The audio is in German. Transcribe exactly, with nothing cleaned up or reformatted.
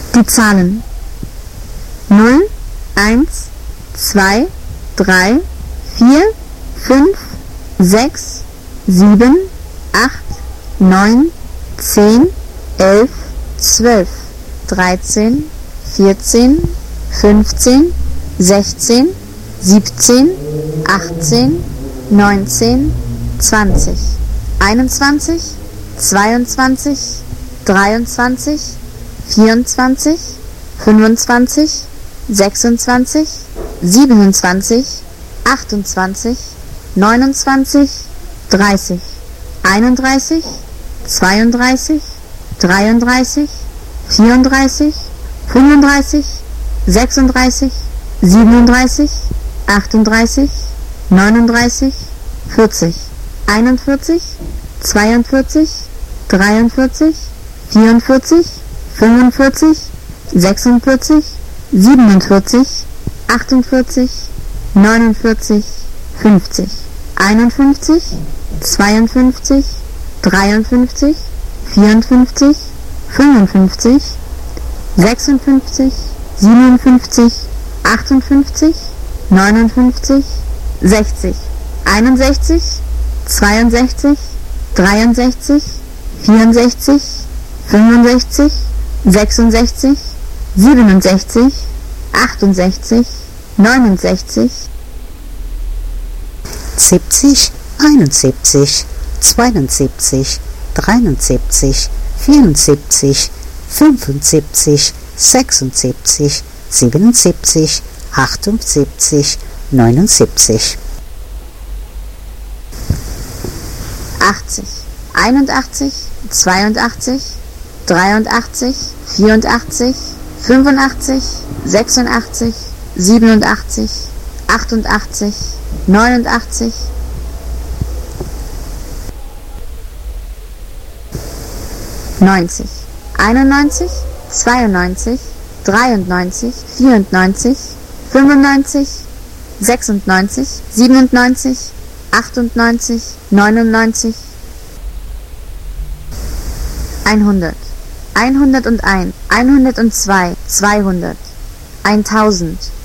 Die Zahlen null, eins, zwei, drei, vier, fünf, sechs, sieben, acht, neun, zehn, elf, zwölf, dreizehn, vierzehn, fünfzehn, sechzehn, siebzehn, achtzehn, neunzehn, zwanzig, einundzwanzig, zweiundzwanzig, dreiundzwanzig, vierundzwanzig, fünfundzwanzig, sechsundzwanzig, siebenundzwanzig, achtundzwanzig, neunundzwanzig, dreißig, einunddreißig, zweiunddreißig, dreiunddreißig, vierunddreißig, fünfunddreißig, sechsunddreißig, siebenunddreißig, achtunddreißig, neununddreißig, vierzig, einundvierzig, zweiundvierzig, dreiundvierzig, vierundvierzig, fünfundvierzig, sechsundvierzig, siebenundvierzig, achtundvierzig, neunundvierzig, fünfzig, einundfünfzig, zweiundfünfzig, dreiundfünfzig, vierundfünfzig, fünfundfünfzig, sechsundfünfzig, siebenundfünfzig, achtundfünfzig, neunundfünfzig, sechzig, einundsechzig, zweiundsechzig, dreiundsechzig, vierundsechzig, fünfundsechzig, sechsundsechzig, siebenundsechzig, achtundsechzig, neunundsechzig, siebzig, einundsiebzig, zweiundsiebzig, dreiundsiebzig, vierundsiebzig, fünfundsiebzig, sechsundsiebzig, siebenundsiebzig, achtundsiebzig, neunundsiebzig, achtzig, einundachtzig, zweiundachtzig, dreiundachtzig, vierundachtzig, fünfundachtzig, sechsundachtzig, siebenundachtzig, achtundachtzig, neunundachtzig, neunzig, einundneunzig, zweiundneunzig, dreiundneunzig, vierundneunzig, fünfundneunzig, sechsundneunzig, siebenundneunzig, achtundneunzig, neunundneunzig, hundert, hundertundeins, hundertzwei, zweihundert, tausend,